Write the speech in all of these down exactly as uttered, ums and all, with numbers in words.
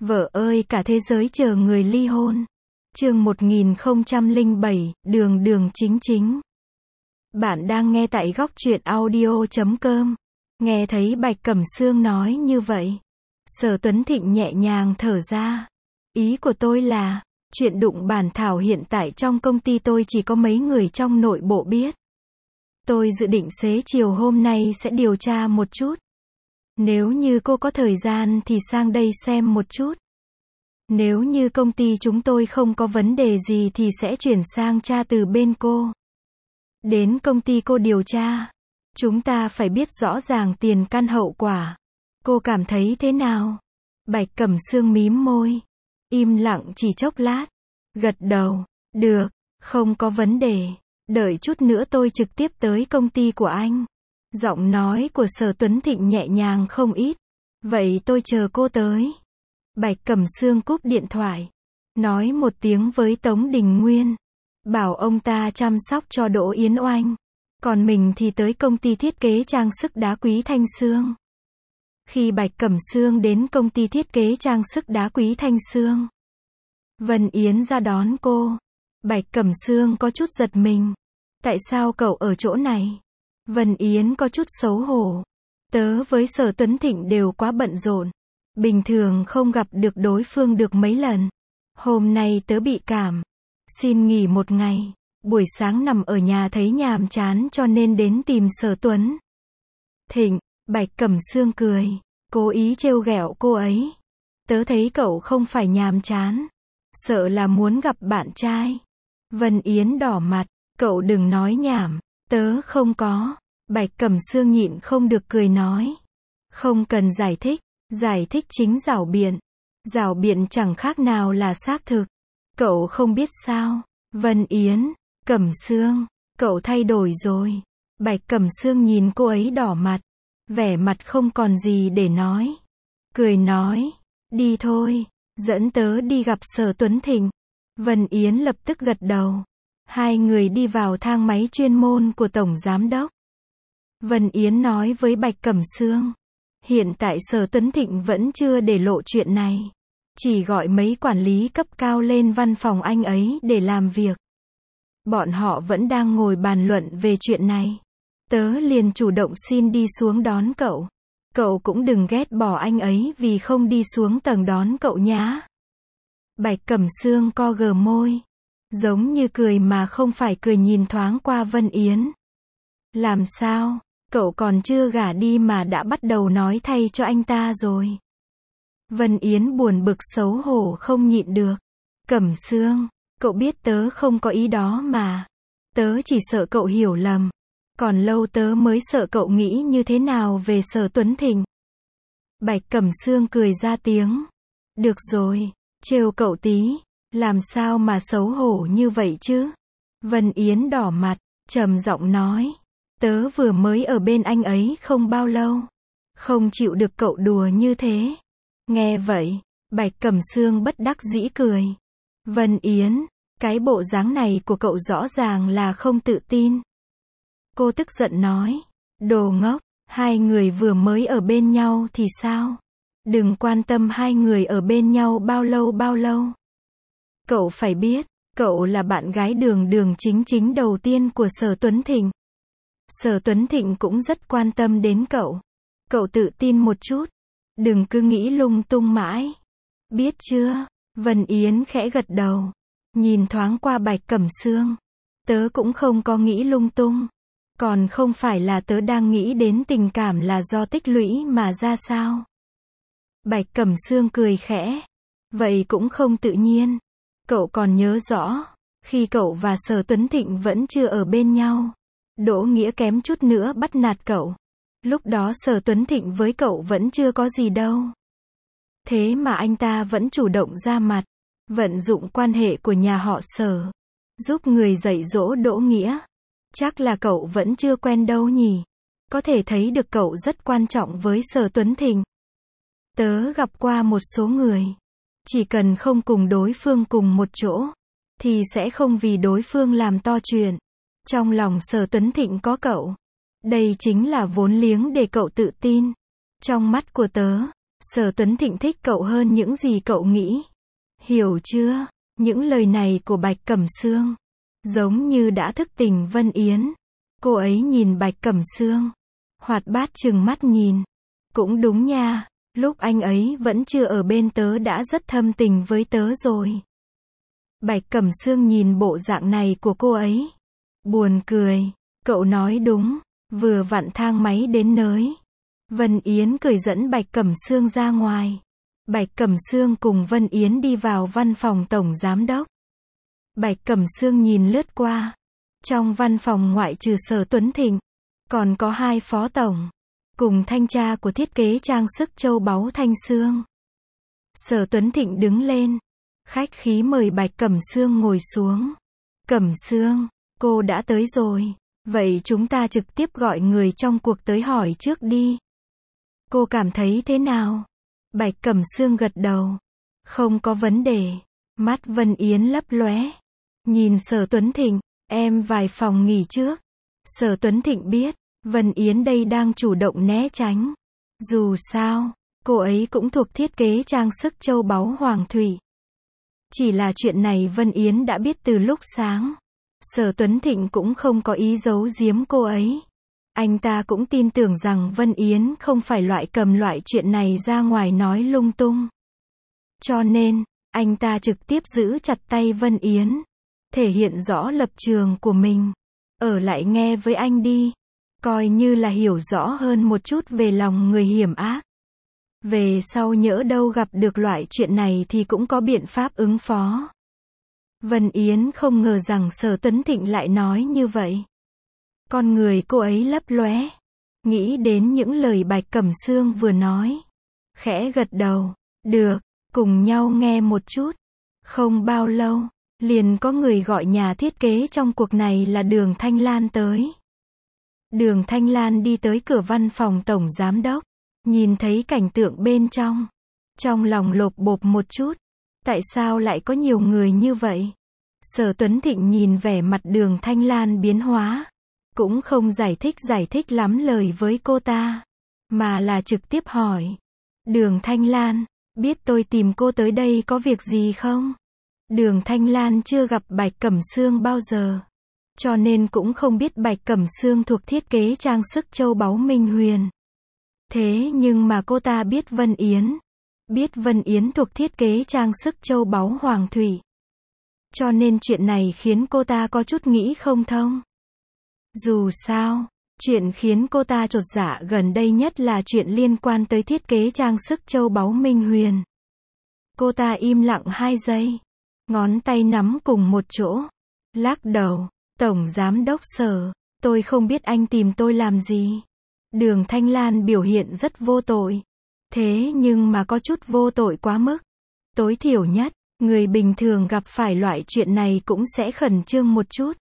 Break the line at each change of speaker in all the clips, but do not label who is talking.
Vợ ơi cả thế giới chờ người ly hôn. Chương một nghìn không trăm lẻ bảy, đường đường chính chính. Bạn đang nghe tại góc truyện audio chấm com. Nghe thấy Bạch Cẩm Sương nói như vậy, Sở Tuấn Thịnh nhẹ nhàng thở ra. Ý của tôi là, chuyện đụng bản thảo hiện tại trong công ty tôi chỉ có mấy người trong nội bộ biết. Tôi dự định xế chiều hôm nay sẽ điều tra một chút. Nếu như cô có thời gian thì sang đây xem một chút. Nếu như công ty chúng tôi không có vấn đề gì thì sẽ chuyển sang tra từ bên cô. Đến công ty cô điều tra. Chúng ta phải biết rõ ràng tiền căn hậu quả. Cô cảm thấy thế nào? Bạch Cẩm Sương mím môi. Im lặng chỉ chốc lát. Gật đầu. Được, không có vấn đề. Đợi chút nữa tôi trực tiếp tới công ty của anh. Giọng nói của Sở Tuấn Thịnh nhẹ nhàng không ít. Vậy tôi chờ cô tới. Bạch Cẩm Sương cúp điện thoại. Nói một tiếng với Tống Đình Nguyên. Bảo ông ta chăm sóc cho Đỗ Yến Oanh. Còn mình thì tới công ty thiết kế trang sức đá quý Thanh Sương. Khi Bạch Cẩm Sương đến công ty thiết kế trang sức đá quý Thanh Sương, Vân Yến ra đón cô. Bạch Cẩm Sương có chút giật mình. Tại sao cậu ở chỗ này? Vân Yến có chút xấu hổ. Tớ với Sở Tuấn Thịnh đều quá bận rộn. Bình thường không gặp được đối phương được mấy lần. Hôm nay tớ bị cảm. Xin nghỉ một ngày. Buổi sáng nằm ở nhà thấy nhàm chán cho nên đến tìm Sở Tuấn Thịnh. Bạch Cẩm Sương cười. Cố ý trêu ghẹo cô ấy. Tớ thấy cậu không phải nhàm chán. Sợ là muốn gặp bạn trai. Vân Yến đỏ mặt. Cậu đừng nói nhảm. Tớ không có. Bạch Cẩm Sương nhịn không được cười nói. Không cần giải thích. Giải thích chính giảo biện. Giảo biện chẳng khác nào là xác thực. Cậu không biết sao? Vân Yến. Cẩm Sương. Cậu thay đổi rồi. Bạch Cẩm Sương nhìn cô ấy đỏ mặt. Vẻ mặt không còn gì để nói. Cười nói. Đi thôi. Dẫn tớ đi gặp Sở Tuấn Thịnh. Vân Yến lập tức gật đầu. Hai người đi vào thang máy chuyên môn của Tổng Giám Đốc. Vân Yến nói với Bạch Cẩm Sương. Hiện tại Sở Tuấn Thịnh vẫn chưa để lộ chuyện này. Chỉ gọi mấy quản lý cấp cao lên văn phòng anh ấy để làm việc. Bọn họ vẫn đang ngồi bàn luận về chuyện này. Tớ liền chủ động xin đi xuống đón cậu. Cậu cũng đừng ghét bỏ anh ấy vì không đi xuống tầng đón cậu nhá. Bạch Cẩm Sương co gờ môi. Giống như cười mà không phải cười nhìn thoáng qua Vân Yến. Làm sao? Cậu còn chưa gả đi mà đã bắt đầu nói thay cho anh ta rồi. Vân Yến buồn bực xấu hổ không nhịn được. Cẩm Sương, cậu biết tớ không có ý đó mà. Tớ chỉ sợ cậu hiểu lầm. Còn lâu tớ mới sợ cậu nghĩ như thế nào về Sở Tuấn Thịnh. Bạch Cẩm Sương cười ra tiếng. Được rồi, trêu cậu tí. Làm sao mà xấu hổ như vậy chứ? Vân Yến đỏ mặt, trầm giọng nói. Tớ vừa mới ở bên anh ấy không bao lâu. Không chịu được cậu đùa như thế. Nghe vậy, Bạch Cẩm Sương bất đắc dĩ cười. Vân Yến, cái bộ dáng này của cậu rõ ràng là không tự tin. Cô tức giận nói. Đồ ngốc, hai người vừa mới ở bên nhau thì sao? Đừng quan tâm hai người ở bên nhau bao lâu bao lâu. Cậu phải biết, cậu là bạn gái đường đường chính chính đầu tiên của Sở Tuấn Thịnh. Sở Tuấn Thịnh cũng rất quan tâm đến cậu. Cậu tự tin một chút. Đừng cứ nghĩ lung tung mãi. Biết chưa? Vân Yến khẽ gật đầu. Nhìn thoáng qua Bạch Cẩm Sương. Tớ cũng không có nghĩ lung tung. Còn không phải là tớ đang nghĩ đến tình cảm là do tích lũy mà ra sao? Bạch Cẩm Sương cười khẽ. Vậy cũng không tự nhiên. Cậu còn nhớ rõ, khi cậu và Sở Tuấn Thịnh vẫn chưa ở bên nhau, Đỗ Nghĩa kém chút nữa bắt nạt cậu. Lúc đó Sở Tuấn Thịnh với cậu vẫn chưa có gì đâu. Thế mà anh ta vẫn chủ động ra mặt, vận dụng quan hệ của nhà họ Sở, giúp người dạy dỗ Đỗ Nghĩa. Chắc là cậu vẫn chưa quen đâu nhỉ. Có thể thấy được cậu rất quan trọng với Sở Tuấn Thịnh. Tớ gặp qua một số người. Chỉ cần không cùng đối phương cùng một chỗ, thì sẽ không vì đối phương làm to chuyện. Trong lòng Sở Tuấn Thịnh có cậu. Đây chính là vốn liếng để cậu tự tin. Trong mắt của tớ, Sở Tuấn Thịnh thích cậu hơn những gì cậu nghĩ. Hiểu chưa? Những lời này của Bạch Cẩm Sương giống như đã thức tỉnh Vân Yến. Cô ấy nhìn Bạch Cẩm Sương, hoạt bát trừng mắt nhìn. Cũng đúng nha, lúc anh ấy vẫn chưa ở bên tớ đã rất thâm tình với tớ rồi. Bạch Cẩm Sương nhìn bộ dạng này của cô ấy, buồn cười. Cậu nói đúng, vừa vặn thang máy đến nơi. Vân Yến cười dẫn Bạch Cẩm Sương ra ngoài. Bạch Cẩm Sương cùng Vân Yến đi vào văn phòng tổng giám đốc. Bạch Cẩm Sương nhìn lướt qua. Trong văn phòng ngoại trừ Sở Tuấn Thịnh, còn có hai phó tổng, cùng thanh tra của thiết kế trang sức châu báu Thanh Sương. Sở Tuấn Thịnh đứng lên, khách khí mời Bạch Cẩm Sương ngồi xuống. Cẩm Sương, cô đã tới rồi. Vậy chúng ta trực tiếp gọi người trong cuộc tới hỏi trước đi. Cô cảm thấy thế nào? Bạch Cẩm Sương gật đầu. Không có vấn đề. Mắt Vân Yến lấp lóe. Nhìn Sở Tuấn Thịnh, em vài phòng nghỉ trước. Sở Tuấn Thịnh biết, Vân Yến đây đang chủ động né tránh. Dù sao, cô ấy cũng thuộc thiết kế trang sức châu báu Hoàng Thủy. Chỉ là chuyện này Vân Yến đã biết từ lúc sáng. Sở Tuấn Thịnh cũng không có ý giấu giếm cô ấy. Anh ta cũng tin tưởng rằng Vân Yến không phải loại cầm loại chuyện này ra ngoài nói lung tung. Cho nên, anh ta trực tiếp giữ chặt tay Vân Yến, thể hiện rõ lập trường của mình. Ở lại nghe với anh đi. Coi như là hiểu rõ hơn một chút về lòng người hiểm ác. Về sau nhỡ đâu gặp được loại chuyện này thì cũng có biện pháp ứng phó. Vân Yến không ngờ rằng Sở Tuấn Thịnh lại nói như vậy. Con người cô ấy lấp lóe, nghĩ đến những lời Bạch Cẩm Sương vừa nói. Khẽ gật đầu, được, cùng nhau nghe một chút. Không bao lâu, liền có người gọi nhà thiết kế trong cuộc này là Đường Thanh Lan tới. Đường Thanh Lan đi tới cửa văn phòng tổng giám đốc, nhìn thấy cảnh tượng bên trong. Trong lòng lộp bộp một chút. Tại sao lại có nhiều người như vậy? Sở Tuấn Thịnh nhìn vẻ mặt Đường Thanh Lan biến hóa. Cũng không giải thích giải thích lắm lời với cô ta. Mà là trực tiếp hỏi. Đường Thanh Lan, biết tôi tìm cô tới đây có việc gì không? Đường Thanh Lan chưa gặp Bạch Cẩm Sương bao giờ. Cho nên cũng không biết Bạch Cẩm Sương thuộc thiết kế trang sức châu báu Minh Huyền. Thế nhưng mà cô ta biết Vân Yến. Biết Vân Yến thuộc thiết kế trang sức châu báu Hoàng Thủy. Cho nên chuyện này khiến cô ta có chút nghĩ không thông. Dù sao, chuyện khiến cô ta chột dạ gần đây nhất là chuyện liên quan tới thiết kế trang sức châu báu Minh Huyền. Cô ta im lặng hai giây. Ngón tay nắm cùng một chỗ. Lắc đầu. Tổng giám đốc Sở, tôi không biết anh tìm tôi làm gì. Đường Thanh Lan biểu hiện rất vô tội. Thế nhưng mà có chút vô tội quá mức. Tối thiểu nhất, người bình thường gặp phải loại chuyện này cũng sẽ khẩn trương một chút.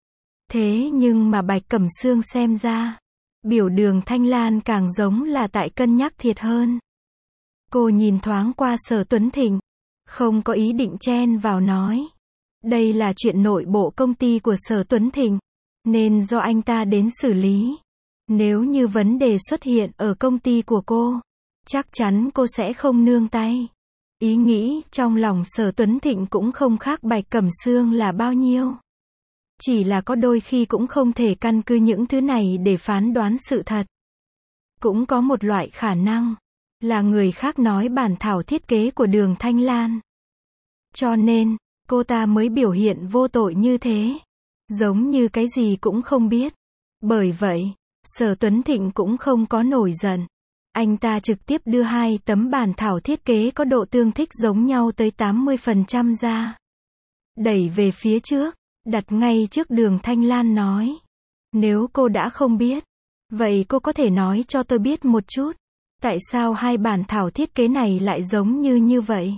Thế nhưng mà Bạch Cẩm Sương xem ra, biểu Đường Thanh Lan càng giống là tại cân nhắc thiệt hơn. Cô nhìn thoáng qua Sở Tuấn Thịnh, không có ý định chen vào nói. Đây là chuyện nội bộ công ty của Sở Tuấn Thịnh, nên do anh ta đến xử lý. Nếu như vấn đề xuất hiện ở công ty của cô, chắc chắn cô sẽ không nương tay. Ý nghĩ trong lòng Sở Tuấn Thịnh cũng không khác Bạch Cẩm Sương là bao nhiêu. Chỉ là có đôi khi cũng không thể căn cứ những thứ này để phán đoán sự thật. Cũng có một loại khả năng, là người khác nói bản thảo thiết kế của Đường Thanh Lan. Cho nên, cô ta mới biểu hiện vô tội như thế. Giống như cái gì cũng không biết. Bởi vậy, Sở Tuấn Thịnh cũng không có nổi giận. Anh ta trực tiếp đưa hai tấm bản thảo thiết kế có độ tương thích giống nhau tới tám mươi phần trăm ra. Đẩy về phía trước, đặt ngay trước Đường Thanh Lan nói. Nếu cô đã không biết, vậy cô có thể nói cho tôi biết một chút. Tại sao hai bản thảo thiết kế này lại giống như như vậy?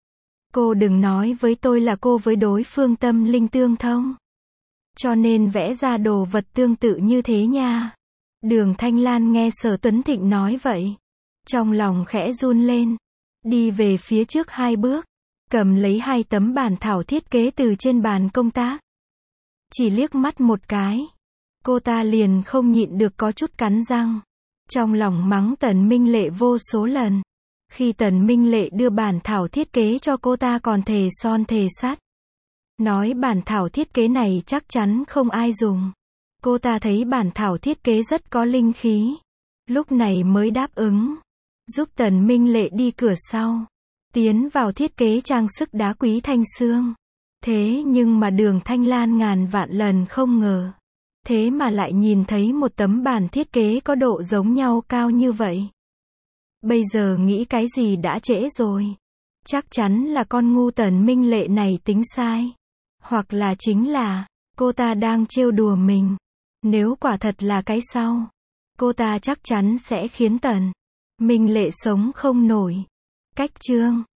Cô đừng nói với tôi là cô với đối phương tâm linh tương thông. Cho nên vẽ ra đồ vật tương tự như thế nha. Đường Thanh Lan nghe Sở Tuấn Thịnh nói vậy. Trong lòng khẽ run lên. Đi về phía trước hai bước. Cầm lấy hai tấm bản thảo thiết kế từ trên bàn công tác. Chỉ liếc mắt một cái. Cô ta liền không nhịn được có chút cắn răng. Trong lòng mắng Tần Minh Lệ vô số lần. Khi Tần Minh Lệ đưa bản thảo thiết kế cho cô ta còn thề son thề sắt. Nói bản thảo thiết kế này chắc chắn không ai dùng. Cô ta thấy bản thảo thiết kế rất có linh khí. Lúc này mới đáp ứng. Giúp Tần Minh Lệ đi cửa sau. Tiến vào thiết kế trang sức đá quý thanh xương. Thế nhưng mà Đường Thanh Lan ngàn vạn lần không ngờ. Thế mà lại nhìn thấy một tấm bản thiết kế có độ giống nhau cao như vậy. Bây giờ nghĩ cái gì đã trễ rồi. Chắc chắn là con ngu Tần Minh Lệ này tính sai. Hoặc là chính là, cô ta đang trêu đùa mình. Nếu quả thật là cái sau, cô ta chắc chắn sẽ khiến Tần Minh Lệ sống không nổi. Cách chương